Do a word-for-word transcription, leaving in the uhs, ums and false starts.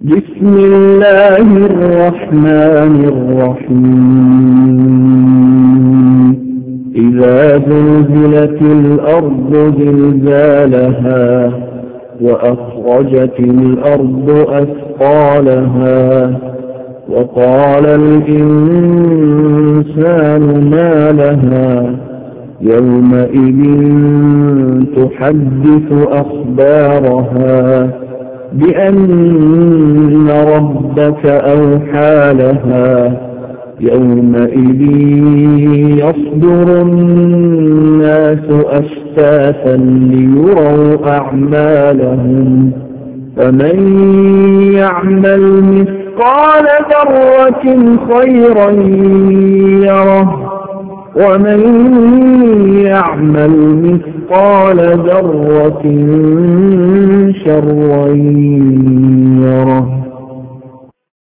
بسم الله الرحمن الرحيم إذا زلزلت الأرض زلزالها وأخرجت الأرض أثقالها وقال الإنسان ما لها يومئذ تحدث أخبارها بأن ربك أوحى لها يومئذ يصدر الناس أشتاتا ليروا أعمالهم فمن يعمل مثقال ذرة خيرا يره ومن يعمل مثقال ذرة شرا يره.